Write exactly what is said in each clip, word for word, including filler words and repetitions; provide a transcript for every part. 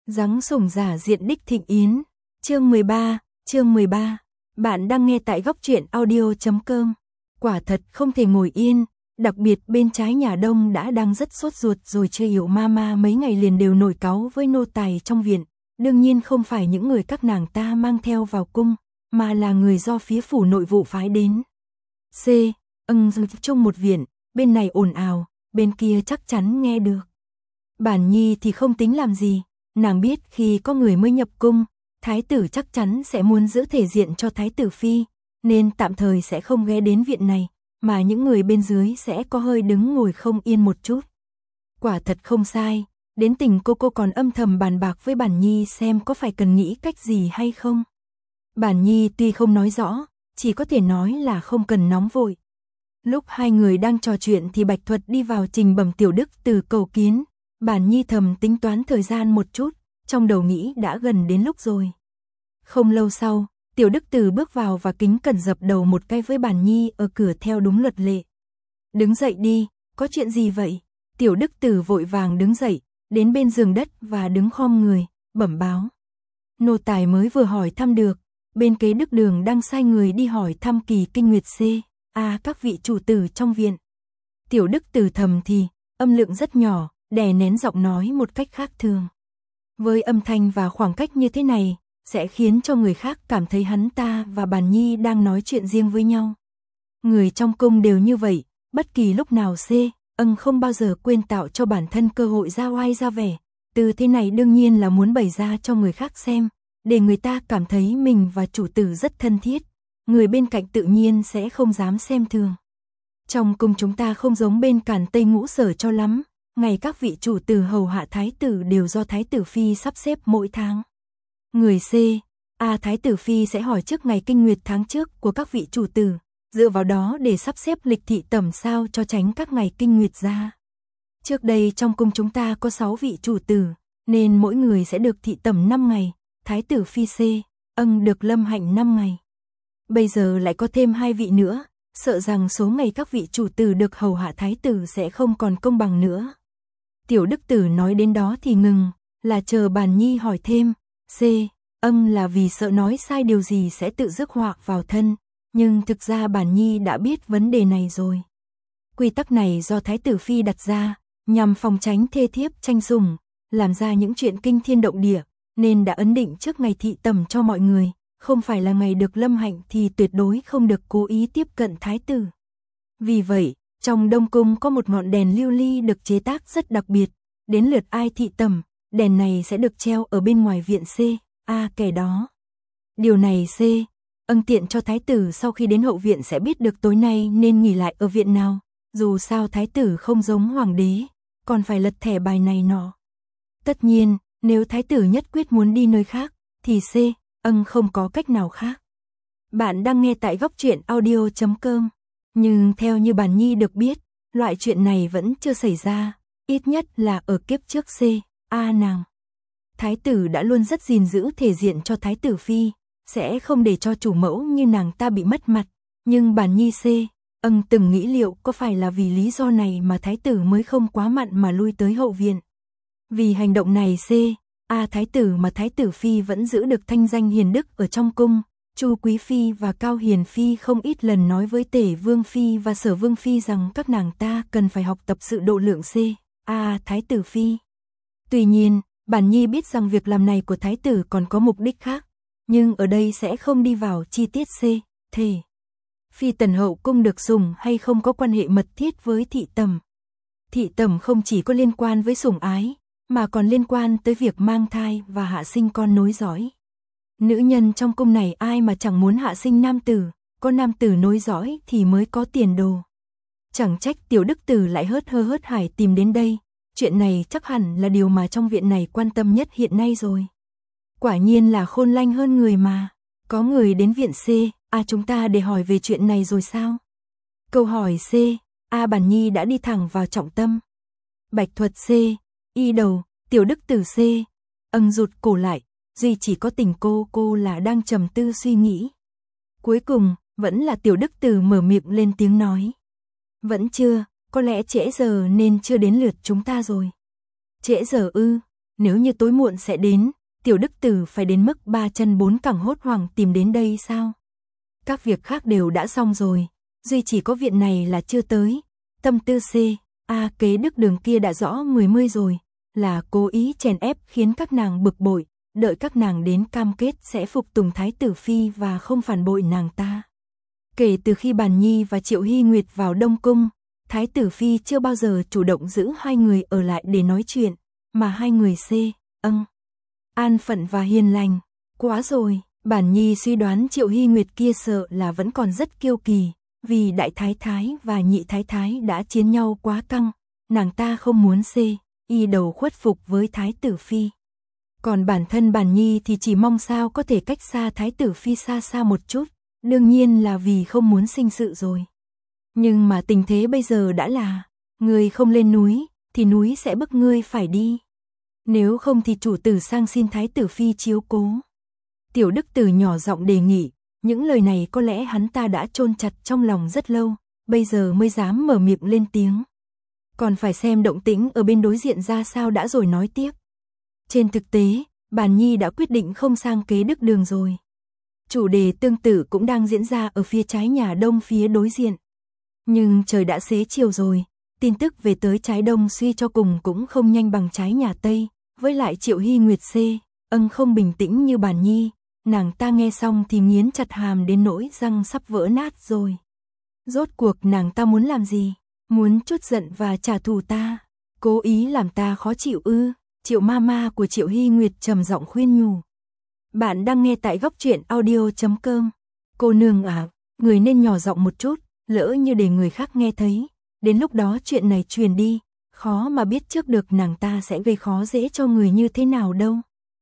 Giáng sủng giả diện đích thịnh yến. Chương mười ba, chương mười ba. Bạn đang nghe tại góc truyện audio chấm com. Quả thật không thể ngồi yên, đặc biệt bên trái nhà Đông đã đang rất sốt ruột rồi, chưa hiểu mama mấy ngày liền đều nổi cáu với nô tài trong viện. Đương nhiên không phải những người các nàng ta mang theo vào cung, mà là người do phía phủ nội vụ phái đến. C. Ưng chung một viện, bên này ồn ào, bên kia chắc chắn nghe được. Bản Nhi thì không tính làm gì, nàng biết khi có người mới nhập cung, thái tử chắc chắn sẽ muốn giữ thể diện cho thái tử phi, nên tạm thời sẽ không ghé đến viện này, mà những người bên dưới sẽ có hơi đứng ngồi không yên một chút. Quả thật không sai, đến tình cô cô còn âm thầm bàn bạc với Bản Nhi xem có phải cần nghĩ cách gì hay không. Bản Nhi tuy không nói rõ, chỉ có thể nói là không cần nóng vội. Lúc hai người đang trò chuyện thì Bạch Thuật đi vào trình bẩm Tiểu Đức Từ cầu kiến. Bản Nhi thầm tính toán thời gian một chút, trong đầu nghĩ đã gần đến lúc rồi. Không lâu sau, Tiểu Đức Từ bước vào và kính cẩn dập đầu một cái với Bản Nhi ở cửa theo đúng luật lệ. Đứng dậy đi, có chuyện gì vậy? Tiểu Đức Từ vội vàng đứng dậy, đến bên giường đất và đứng khom người, bẩm báo. Nô tài mới vừa hỏi thăm được, bên kế Đức Đường đang sai người đi hỏi thăm kỳ kinh nguyệt C. À, các vị chủ tử trong viện. Tiểu Đức Từ thầm thì, âm lượng rất nhỏ, đè nén giọng nói một cách khác thường. Với âm thanh và khoảng cách như thế này, sẽ khiến cho người khác cảm thấy hắn ta và Bản Nhi đang nói chuyện riêng với nhau. Người trong cung đều như vậy, bất kỳ lúc nào C. Ưng không bao giờ quên tạo cho bản thân cơ hội ra oai ra vẻ. Từ thế này đương nhiên là muốn bày ra cho người khác xem, để người ta cảm thấy mình và chủ tử rất thân thiết. Người bên cạnh tự nhiên sẽ không dám xem thường. Trong cung chúng ta không giống bên Càn Tây Ngũ Sở cho lắm, ngày các vị chủ tử hầu hạ thái tử đều do thái tử phi sắp xếp mỗi tháng. Người C. A thái tử phi sẽ hỏi trước ngày kinh nguyệt tháng trước của các vị chủ tử, dựa vào đó để sắp xếp lịch thị tẩm sao cho tránh các ngày kinh nguyệt ra. Trước đây trong cung chúng ta có sáu vị chủ tử, nên mỗi người sẽ được thị tẩm năm ngày, thái tử phi C. Ưng được lâm hạnh năm ngày. Bây giờ lại có thêm hai vị nữa, sợ rằng số ngày các vị chủ tử được hầu hạ thái tử sẽ không còn công bằng nữa. Tiểu Đức Tử nói đến đó thì ngừng, là chờ Bản Nhi hỏi thêm. C. Ưng là vì sợ nói sai điều gì sẽ tự rước họa vào thân, nhưng thực ra Bản Nhi đã biết vấn đề này rồi. Quy tắc này do thái tử phi đặt ra, nhằm phòng tránh thê thiếp tranh sủng, làm ra những chuyện kinh thiên động địa, nên đã ấn định trước ngày thị tẩm cho mọi người. Không phải là ngày được lâm hạnh thì tuyệt đối không được cố ý tiếp cận thái tử. Vì vậy, trong Đông Cung có một ngọn đèn lưu ly được chế tác rất đặc biệt, đến lượt ai thị tẩm, đèn này sẽ được treo ở bên ngoài viện C. A kẻ đó. Điều này C. Ưng tiện cho thái tử sau khi đến hậu viện sẽ biết được tối nay nên nghỉ lại ở viện nào, dù sao thái tử không giống hoàng đế, còn phải lật thẻ bài này nọ. Tất nhiên, nếu thái tử nhất quyết muốn đi nơi khác, thì C. Ưng không có cách nào khác. Bạn đang nghe tại góc truyện audio chấm com. Nhưng theo như Bản Nhi được biết, loại chuyện này vẫn chưa xảy ra, ít nhất là ở kiếp trước C. A nàng. Thái tử đã luôn rất gìn giữ thể diện cho thái tử phi, sẽ không để cho chủ mẫu như nàng ta bị mất mặt. Nhưng Bản Nhi C. Ưng từng nghĩ liệu có phải là vì lý do này mà thái tử mới không quá mặn mà lui tới hậu viện. Vì hành động này C. A thái tử mà thái tử phi vẫn giữ được thanh danh hiền đức ở trong cung. Chu Quý Phi và Cao Hiền Phi không ít lần nói với Tể Vương Phi và Sở Vương Phi rằng các nàng ta cần phải học tập sự độ lượng C. A thái tử phi. Tuy nhiên, Bản Nhi biết rằng việc làm này của thái tử còn có mục đích khác, nhưng ở đây sẽ không đi vào chi tiết C. Thể. Phi tần hậu cung được sủng hay không có quan hệ mật thiết với thị tẩm. Thị tẩm không chỉ có liên quan với sủng ái, mà còn liên quan tới việc mang thai và hạ sinh con nối dõi. Nữ nhân trong cung này ai mà chẳng muốn hạ sinh nam tử, có nam tử nối dõi thì mới có tiền đồ. Chẳng trách Tiểu Đức Tử lại hớt hơ hớt hải tìm đến đây, chuyện này chắc hẳn là điều mà trong viện này quan tâm nhất hiện nay rồi. Quả nhiên là khôn lanh hơn người mà, có người đến viện C. A chúng ta để hỏi về chuyện này rồi sao? Câu hỏi C. A Bản Nhi đã đi thẳng vào trọng tâm. Bạch Thuật C. Y đầu, Tiểu Đức Tử C. Ưng rụt cổ lại, duy chỉ có tình cô cô là đang trầm tư suy nghĩ. Cuối cùng, vẫn là Tiểu Đức Tử mở miệng lên tiếng nói. Vẫn chưa, có lẽ trễ giờ nên chưa đến lượt chúng ta rồi. Trễ giờ ư, nếu như tối muộn sẽ đến, tiểu đức tử phải đến mức ba chân bốn cẳng hốt hoảng tìm đến đây sao? Các việc khác đều đã xong rồi, duy chỉ có viện này là chưa tới. Tâm tư C, A kế đức đường kia đã rõ mười mươi rồi, là cố ý chèn ép khiến các nàng bực bội, đợi các nàng đến cam kết sẽ phục tùng Thái tử Phi và không phản bội nàng ta. Kể từ khi Bàn Nhi và Triệu Hy Nguyệt vào Đông Cung, Thái tử Phi chưa bao giờ chủ động giữ hai người ở lại để nói chuyện, mà hai người C, âng, an phận và hiền lành. Quá rồi, Bàn Nhi suy đoán Triệu Hy Nguyệt kia sợ là vẫn còn rất kiêu kỳ, vì đại thái thái và nhị thái thái đã chiến nhau quá căng, nàng ta không muốn C, y đầu khuất phục với Thái tử Phi. Còn bản thân Bàn Nhi thì chỉ mong sao có thể cách xa Thái tử Phi xa xa một chút, đương nhiên là vì không muốn sinh sự rồi. Nhưng mà tình thế bây giờ đã là, ngươi không lên núi, thì núi sẽ bức ngươi phải đi. Nếu không thì chủ tử sang xin Thái tử Phi chiếu cố. Tiểu đức tử nhỏ giọng đề nghị, những lời này có lẽ hắn ta đã chôn chặt trong lòng rất lâu, bây giờ mới dám mở miệng lên tiếng. Còn phải xem động tĩnh ở bên đối diện ra sao đã rồi nói tiếp. Trên thực tế, Bàn Nhi đã quyết định không sang kế đức đường rồi. Chủ đề tương tự cũng đang diễn ra ở phía trái nhà đông phía đối diện. Nhưng trời đã xế chiều rồi, tin tức về tới trái đông suy cho cùng cũng không nhanh bằng trái nhà tây, với lại Triệu Hy Nguyệt C, âng không bình tĩnh như Bàn Nhi, nàng ta nghe xong thì nghiến chặt hàm đến nỗi răng sắp vỡ nát rồi. Rốt cuộc nàng ta muốn làm gì? Muốn trút giận và trả thù ta? Cố ý làm ta khó chịu ư? Triệu ma ma của Triệu Hy Nguyệt trầm giọng khuyên nhủ. Bạn đang nghe tại góc truyện audio chấm com. Cô nương à, người nên nhỏ giọng một chút, lỡ như để người khác nghe thấy, đến lúc đó chuyện này truyền đi, khó mà biết trước được nàng ta sẽ gây khó dễ cho người như thế nào đâu.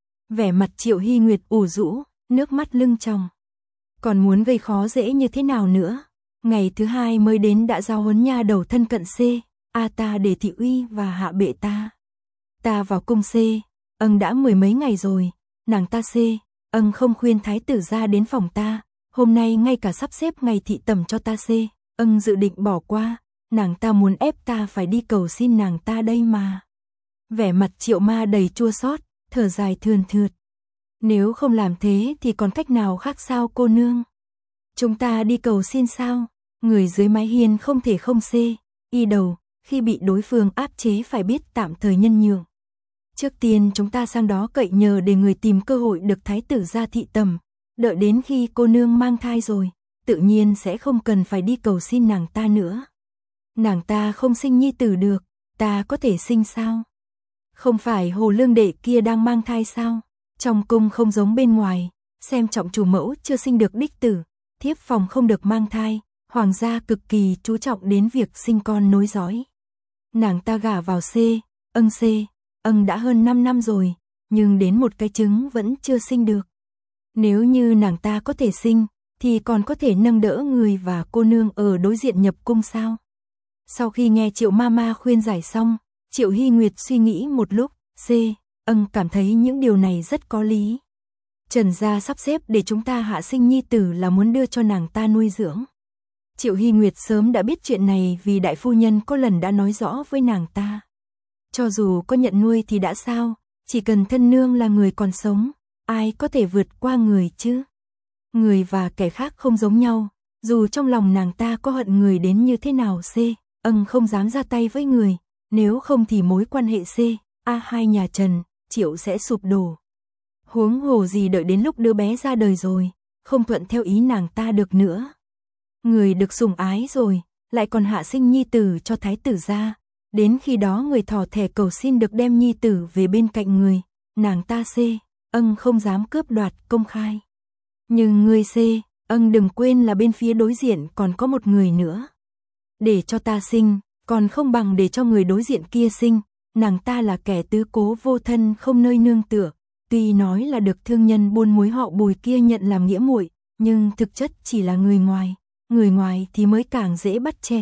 Vẻ mặt Triệu Hy Nguyệt ủ rũ, nước mắt lưng tròng. Còn muốn gây khó dễ như thế nào nữa? Ngày thứ hai mới đến đã giao huấn nha đầu thân cận C, A ta để thị uy và hạ bệ ta. Ta vào cung C, âng đã mười mấy ngày rồi, nàng ta C, âng không khuyên thái tử ra đến phòng ta, hôm nay ngay cả sắp xếp ngày thị tẩm cho ta C, âng dự định bỏ qua, nàng ta muốn ép ta phải đi cầu xin nàng ta đây mà. Vẻ mặt Triệu ma đầy chua xót, thở dài thườn thượt. Nếu không làm thế thì còn cách nào khác sao cô nương? Chúng ta đi cầu xin sao? Người dưới mái hiên không thể không C, y đầu, khi bị đối phương áp chế phải biết tạm thời nhân nhượng. Trước tiên chúng ta sang đó cậy nhờ để người tìm cơ hội được thái tử ra thị tầm, đợi đến khi cô nương mang thai rồi, tự nhiên sẽ không cần phải đi cầu xin nàng ta nữa. Nàng ta không sinh nhi tử được, ta có thể sinh sao? Không phải Hồ Lương đệ kia đang mang thai sao? Trong cung không giống bên ngoài, xem trọng chủ mẫu chưa sinh được đích tử, thiếp phòng không được mang thai, hoàng gia cực kỳ chú trọng đến việc sinh con nối dõi. Nàng ta gả vào C, âng C, âng đã hơn năm năm rồi, nhưng đến một cái trứng vẫn chưa sinh được. Nếu như nàng ta có thể sinh, thì còn có thể nâng đỡ người và cô nương ở đối diện nhập cung sao? Sau khi nghe Triệu ma ma khuyên giải xong, Triệu Hy Nguyệt suy nghĩ một lúc, C, âng cảm thấy những điều này rất có lý. Trần gia sắp xếp để chúng ta hạ sinh nhi tử là muốn đưa cho nàng ta nuôi dưỡng. Triệu Hy Nguyệt sớm đã biết chuyện này vì đại phu nhân có lần đã nói rõ với nàng ta. Cho dù có nhận nuôi thì đã sao, chỉ cần thân nương là người còn sống, ai có thể vượt qua người chứ? Người và kẻ khác không giống nhau, dù trong lòng nàng ta có hận người đến như thế nào C, âng không dám ra tay với người, nếu không thì mối quan hệ C, A hai nhà Trần, Triệu sẽ sụp đổ. Huống hồ gì đợi đến lúc đứa bé ra đời rồi, không thuận theo ý nàng ta được nữa. Người được sủng ái rồi, lại còn hạ sinh nhi tử cho thái tử ra, đến khi đó người thò thẻ cầu xin được đem nhi tử về bên cạnh người, nàng ta C, âng không dám cướp đoạt công khai. Nhưng người C, âng đừng quên là bên phía đối diện còn có một người nữa. Để cho ta sinh, còn không bằng để cho người đối diện kia sinh, nàng ta là kẻ tứ cố vô thân không nơi nương tựa, tuy nói là được thương nhân buôn muối họ Bùi kia nhận làm nghĩa muội, nhưng thực chất chỉ là người ngoài, người ngoài thì mới càng dễ bắt chẹt.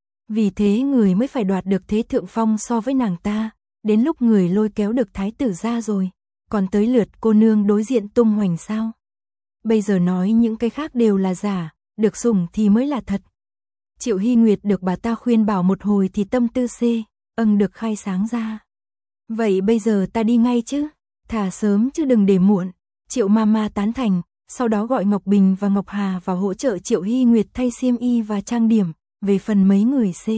Vì thế người mới phải đoạt được thế thượng phong so với nàng ta, đến lúc người lôi kéo được thái tử ra rồi, còn tới lượt cô nương đối diện tung hoành sao? Bây giờ nói những cái khác đều là giả, được sủng thì mới là thật. Triệu Hy Nguyệt được bà ta khuyên bảo một hồi thì tâm tư C, âng được khai sáng ra. Vậy bây giờ ta đi ngay chứ, thả sớm chứ đừng để muộn. Triệu Mama tán thành, sau đó gọi Ngọc Bình và Ngọc Hà vào hỗ trợ Triệu Hy Nguyệt thay xiêm y và trang điểm. Về phần mấy người C.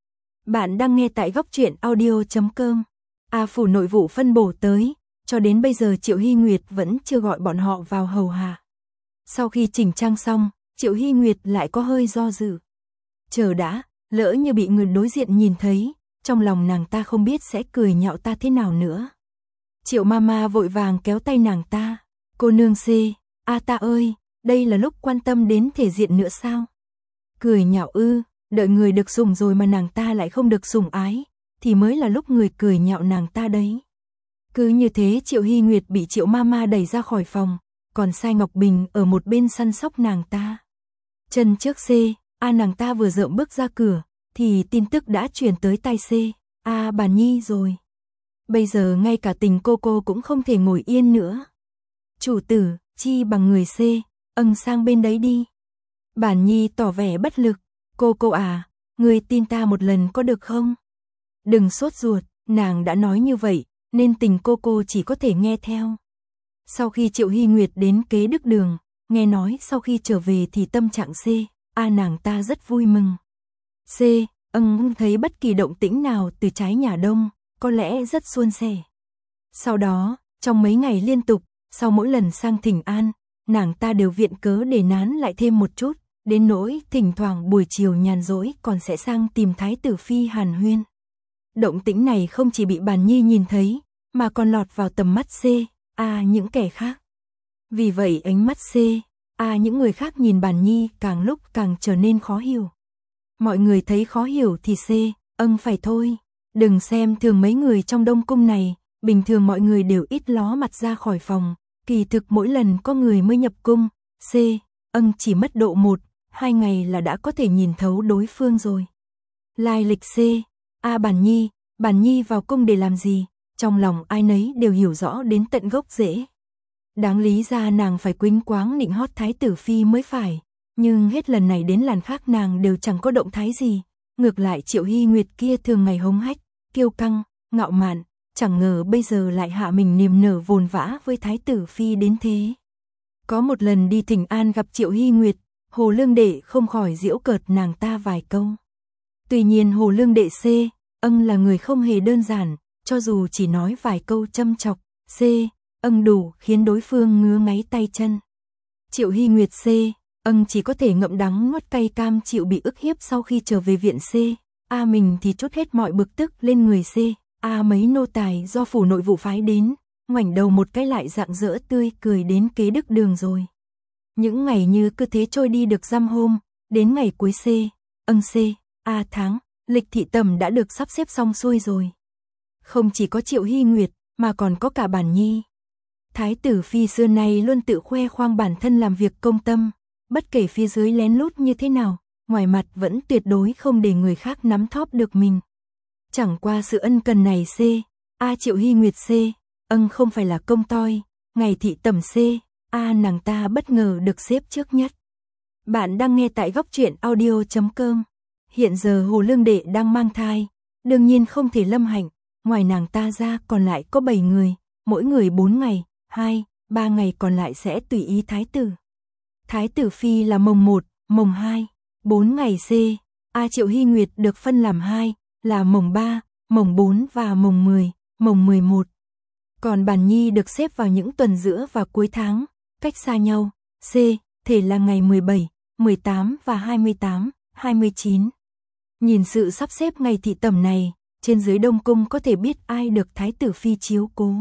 Bạn đang nghe tại góc truyện audio chấm com. A phủ nội vụ phân bổ tới, cho đến bây giờ Triệu Hy Nguyệt vẫn chưa gọi bọn họ vào hầu hạ. Sau khi chỉnh trang xong, Triệu Hy Nguyệt lại có hơi do dự. Chờ đã, lỡ như bị người đối diện nhìn thấy, trong lòng nàng ta không biết sẽ cười nhạo ta thế nào nữa. Triệu Mama vội vàng kéo tay nàng ta. Cô nương C, a ta ơi, đây là lúc quan tâm đến thể diện nữa sao? Cười nhạo ư, đợi người được sủng rồi mà nàng ta lại không được sủng ái, thì mới là lúc người cười nhạo nàng ta đấy. Cứ như thế Triệu Hy Nguyệt bị Triệu Mama đẩy ra khỏi phòng, còn Sai Ngọc Bình ở một bên săn sóc nàng ta. Chân trước C, a nàng ta vừa dợm bước ra cửa, thì tin tức đã truyền tới tai C, a Bàn Nhi rồi. Bây giờ ngay cả tình cô cô cũng không thể ngồi yên nữa. Chủ tử, chi bằng người C, âng sang bên đấy đi. Bàn Nhi tỏ vẻ bất lực, cô cô à, người tin ta một lần có được không? Đừng sốt ruột, nàng đã nói như vậy, nên tình cô cô chỉ có thể nghe theo. Sau khi Triệu Hy Nguyệt đến Kế Đức Đường, nghe nói sau khi trở về thì tâm trạng C, a nàng ta rất vui mừng. C, âng thấy bất kỳ động tĩnh nào từ trái nhà Đông, có lẽ rất suôn sẻ. Sau đó, trong mấy ngày liên tục, sau mỗi lần sang thỉnh an, nàng ta đều viện cớ để nán lại thêm một chút, đến nỗi thỉnh thoảng buổi chiều nhàn rỗi còn sẽ sang tìm Thái tử Phi hàn huyên. Động tĩnh này không chỉ bị Bàn Nhi nhìn thấy, mà còn lọt vào tầm mắt C, a những kẻ khác. Vì vậy ánh mắt C, a những người khác nhìn Bàn Nhi càng lúc càng trở nên khó hiểu. Mọi người thấy khó hiểu thì C, âng phải thôi. Đừng xem thường mấy người trong Đông Cung này, bình thường mọi người đều ít ló mặt ra khỏi phòng, kỳ thực mỗi lần có người mới nhập cung, C, âng chỉ mất độ một, hai ngày là đã có thể nhìn thấu đối phương rồi. Lai lịch C, a Bàn Nhi, Bàn Nhi vào cung để làm gì, trong lòng ai nấy đều hiểu rõ đến tận gốc rễ. Đáng lý ra nàng phải quýnh quáng nịnh hót Thái tử Phi mới phải, nhưng hết lần này đến lần khác nàng đều chẳng có động thái gì. Ngược lại Triệu Hy Nguyệt kia thường ngày hống hách, kiêu căng, ngạo mạn, chẳng ngờ bây giờ lại hạ mình niềm nở vồn vã với Thái tử Phi đến thế. Có một lần đi thỉnh an gặp Triệu Hy Nguyệt, Hồ Lương Đệ không khỏi giễu cợt nàng ta vài câu. Tuy nhiên Hồ Lương Đệ C, âng là người không hề đơn giản, cho dù chỉ nói vài câu châm chọc, C, âng đủ khiến đối phương ngứa ngáy tay chân. Triệu Hy Nguyệt C, âng chỉ có thể ngậm đắng nuốt cay cam chịu bị ức hiếp sau khi trở về viện C, a mình thì trút hết mọi bực tức lên người C, a mấy nô tài do phủ nội vụ phái đến, ngoảnh đầu một cái lại rạng rỡ tươi cười đến Kế Đức Đường rồi. Những ngày như cứ thế trôi đi được dăm hôm, đến ngày cuối C, âng C, a tháng, lịch thị tầm đã được sắp xếp xong xuôi rồi. Không chỉ có Triệu Hy Nguyệt, mà còn có cả Bàn Nhi. Thái tử Phi xưa nay luôn tự khoe khoang bản thân làm việc công tâm, bất kể phía dưới lén lút như thế nào, ngoài mặt vẫn tuyệt đối không để người khác nắm thóp được mình. Chẳng qua sự ân cần này C, a Triệu Hy Nguyệt C, âng không phải là công toi, ngày thị tầm C, a nàng ta bất ngờ được xếp trước nhất. Bạn đang nghe tại góc truyện audio chấm com. Hiện giờ Hồ Lương Đệ đang mang thai, đương nhiên không thể lâm hạnh, ngoài nàng ta ra còn lại có bảy người, mỗi người bốn ngày, hai, ba ngày còn lại sẽ tùy ý thái tử. Thái tử Phi là mồng một, mồng hai, bốn ngày C, a Triệu Hy Nguyệt được phân làm hai, là mồng ba, mồng bốn và mồng mười, mồng mười một. Còn Bàn Nhi được xếp vào những tuần giữa và cuối tháng, cách xa nhau, C, thể là ngày mười bảy, mười tám và hai mươi tám, hai mươi chín. Nhìn sự sắp xếp ngày thị tẩm này, trên dưới Đông Cung có thể biết ai được Thái tử Phi chiếu cố.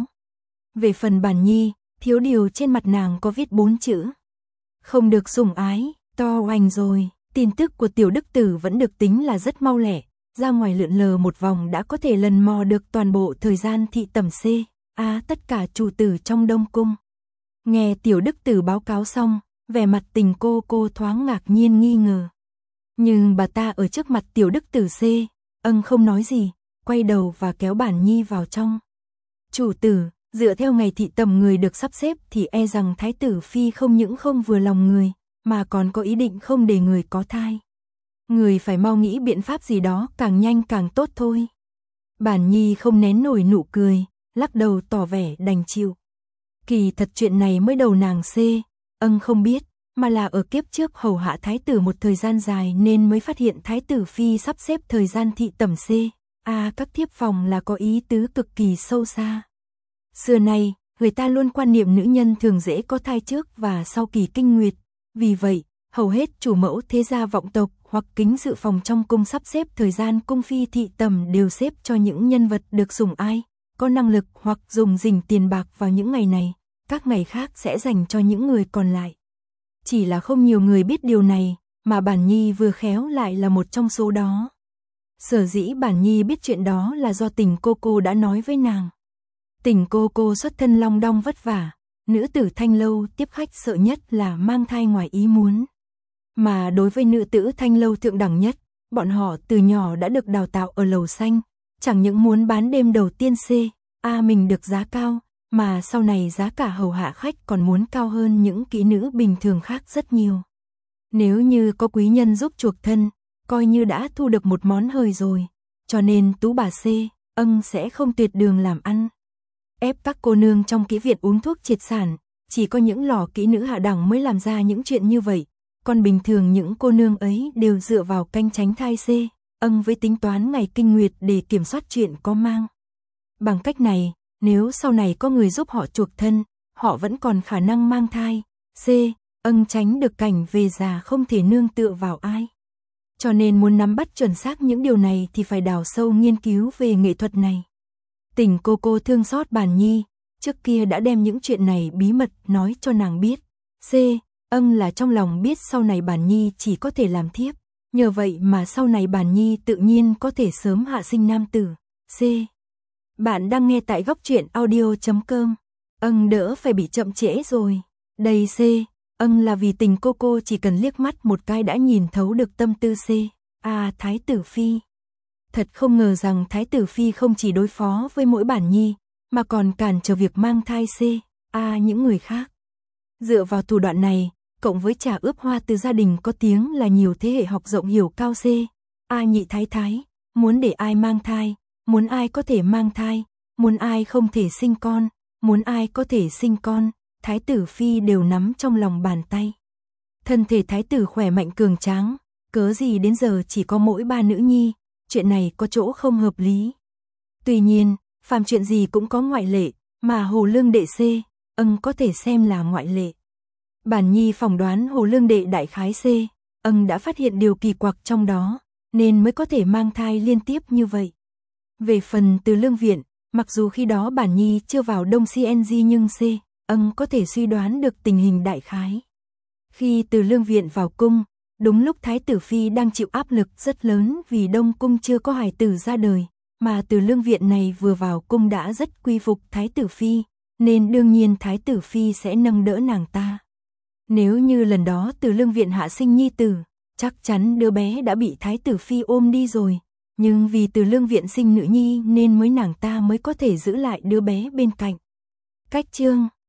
Về phần Bàn Nhi, thiếu điều trên mặt nàng có viết bốn chữ. Không được sủng ái, to oanh rồi. Tin tức của tiểu đức tử vẫn được tính là rất mau lẹ, ra ngoài lượn lờ một vòng đã có thể lần mò được toàn bộ thời gian thị tẩm C, A tất cả chủ tử trong Đông Cung. Nghe tiểu đức tử báo cáo xong, vẻ mặt tình cô cô thoáng ngạc nhiên nghi ngờ. Nhưng bà ta ở trước mặt tiểu đức tử C, âng không nói gì, quay đầu và kéo Bàn Nhi vào trong. Chủ tử, dựa theo ngày thị tẩm người được sắp xếp thì e rằng Thái tử Phi không những không vừa lòng người, mà còn có ý định không để người có thai. Người phải mau nghĩ biện pháp gì đó càng nhanh càng tốt thôi. Bản Nhi không nén nổi nụ cười, lắc đầu tỏ vẻ đành chịu. Kỳ thật chuyện này mới đầu nàng C, âng không biết, mà là ở kiếp trước hầu hạ thái tử một thời gian dài nên mới phát hiện thái tử phi sắp xếp thời gian thị tẩm C. À, các thiếp phòng là có ý tứ cực kỳ sâu xa. Xưa nay, người ta luôn quan niệm nữ nhân thường dễ có thai trước và sau kỳ kinh nguyệt. Vì vậy, hầu hết chủ mẫu thế gia vọng tộc hoặc kính dự phòng trong cung sắp xếp thời gian cung phi thị tẩm đều xếp cho những nhân vật được sủng ái, có năng lực hoặc dùng dình tiền bạc vào những ngày này. Các ngày khác sẽ dành cho những người còn lại. Chỉ là không nhiều người biết điều này, mà Bản Nhi vừa khéo lại là một trong số đó. Sở dĩ Bản Nhi biết chuyện đó là do Tình cô cô đã nói với nàng. Tình cô cô xuất thân long đong vất vả, nữ tử Thanh Lâu tiếp khách sợ nhất là mang thai ngoài ý muốn. Mà đối với nữ tử Thanh Lâu thượng đẳng nhất, bọn họ từ nhỏ đã được đào tạo ở lầu xanh, chẳng những muốn bán đêm đầu tiên C, A mình được giá cao, mà sau này giá cả hầu hạ khách còn muốn cao hơn những kỹ nữ bình thường khác rất nhiều. Nếu như có quý nhân giúp chuộc thân, coi như đã thu được một món hời rồi, cho nên tú bà C, âng sẽ không tuyệt đường làm ăn. Ép các cô nương trong kỹ viện uống thuốc triệt sản, chỉ có những lò kỹ nữ hạ đẳng mới làm ra những chuyện như vậy, còn bình thường những cô nương ấy đều dựa vào canh tránh thai C, âng với tính toán ngày kinh nguyệt để kiểm soát chuyện có mang. Bằng cách này, nếu sau này có người giúp họ chuộc thân, họ vẫn còn khả năng mang thai, C, âng tránh được cảnh về già không thể nương tựa vào ai. Cho nên muốn nắm bắt chuẩn xác những điều này thì phải đào sâu nghiên cứu về nghệ thuật này. Tình cô cô thương xót Bản Nhi, trước kia đã đem những chuyện này bí mật nói cho nàng biết. C, âng là trong lòng biết sau này Bản Nhi chỉ có thể làm thiếp, nhờ vậy mà sau này Bản Nhi tự nhiên có thể sớm hạ sinh nam tử. C. Bạn đang nghe tại góc truyện audio chấm com. Âng đỡ phải bị chậm trễ rồi. Đây C, âng là vì Tình cô cô chỉ cần liếc mắt một cái đã nhìn thấu được tâm tư C. À, Thái tử Phi. Thật không ngờ rằng Thái tử Phi không chỉ đối phó với mỗi Bản Nhi, mà còn cản trở việc mang thai C. À, những người khác. Dựa vào thủ đoạn này, cộng với trà ướp hoa từ gia đình có tiếng là nhiều thế hệ học rộng hiểu cao C. A nhị thái thái, muốn để ai mang thai, muốn ai có thể mang thai, muốn ai không thể sinh con, muốn ai có thể sinh con, Thái tử Phi đều nắm trong lòng bàn tay. Thân thể Thái tử khỏe mạnh cường tráng, cớ gì đến giờ chỉ có mỗi ba nữ nhi, chuyện này có chỗ không hợp lý. Tuy nhiên, phàm chuyện gì cũng có ngoại lệ, mà Hồ Lương Đệ C, âng có thể xem là ngoại lệ. Bản Nhi phỏng đoán Hồ Lương Đệ đại khái C, âng đã phát hiện điều kỳ quặc trong đó, nên mới có thể mang thai liên tiếp như vậy. Về phần Từ Lương Viện, mặc dù khi đó Bản Nhi chưa vào Đông xê en giê nhưng C, âng có thể suy đoán được tình hình đại khái. Khi Từ Lương Viện vào cung, đúng lúc Thái tử Phi đang chịu áp lực rất lớn vì Đông cung chưa có hài tử ra đời, mà Từ Lương Viện này vừa vào cung đã rất quy phục Thái tử Phi, nên đương nhiên Thái tử Phi sẽ nâng đỡ nàng ta. Nếu như lần đó Từ Lương Viện hạ sinh nhi tử, chắc chắn đứa bé đã bị Thái tử Phi ôm đi rồi, nhưng vì Từ Lương Viện sinh nữ nhi nên mới nàng ta mới có thể giữ lại đứa bé bên cạnh. Cách chương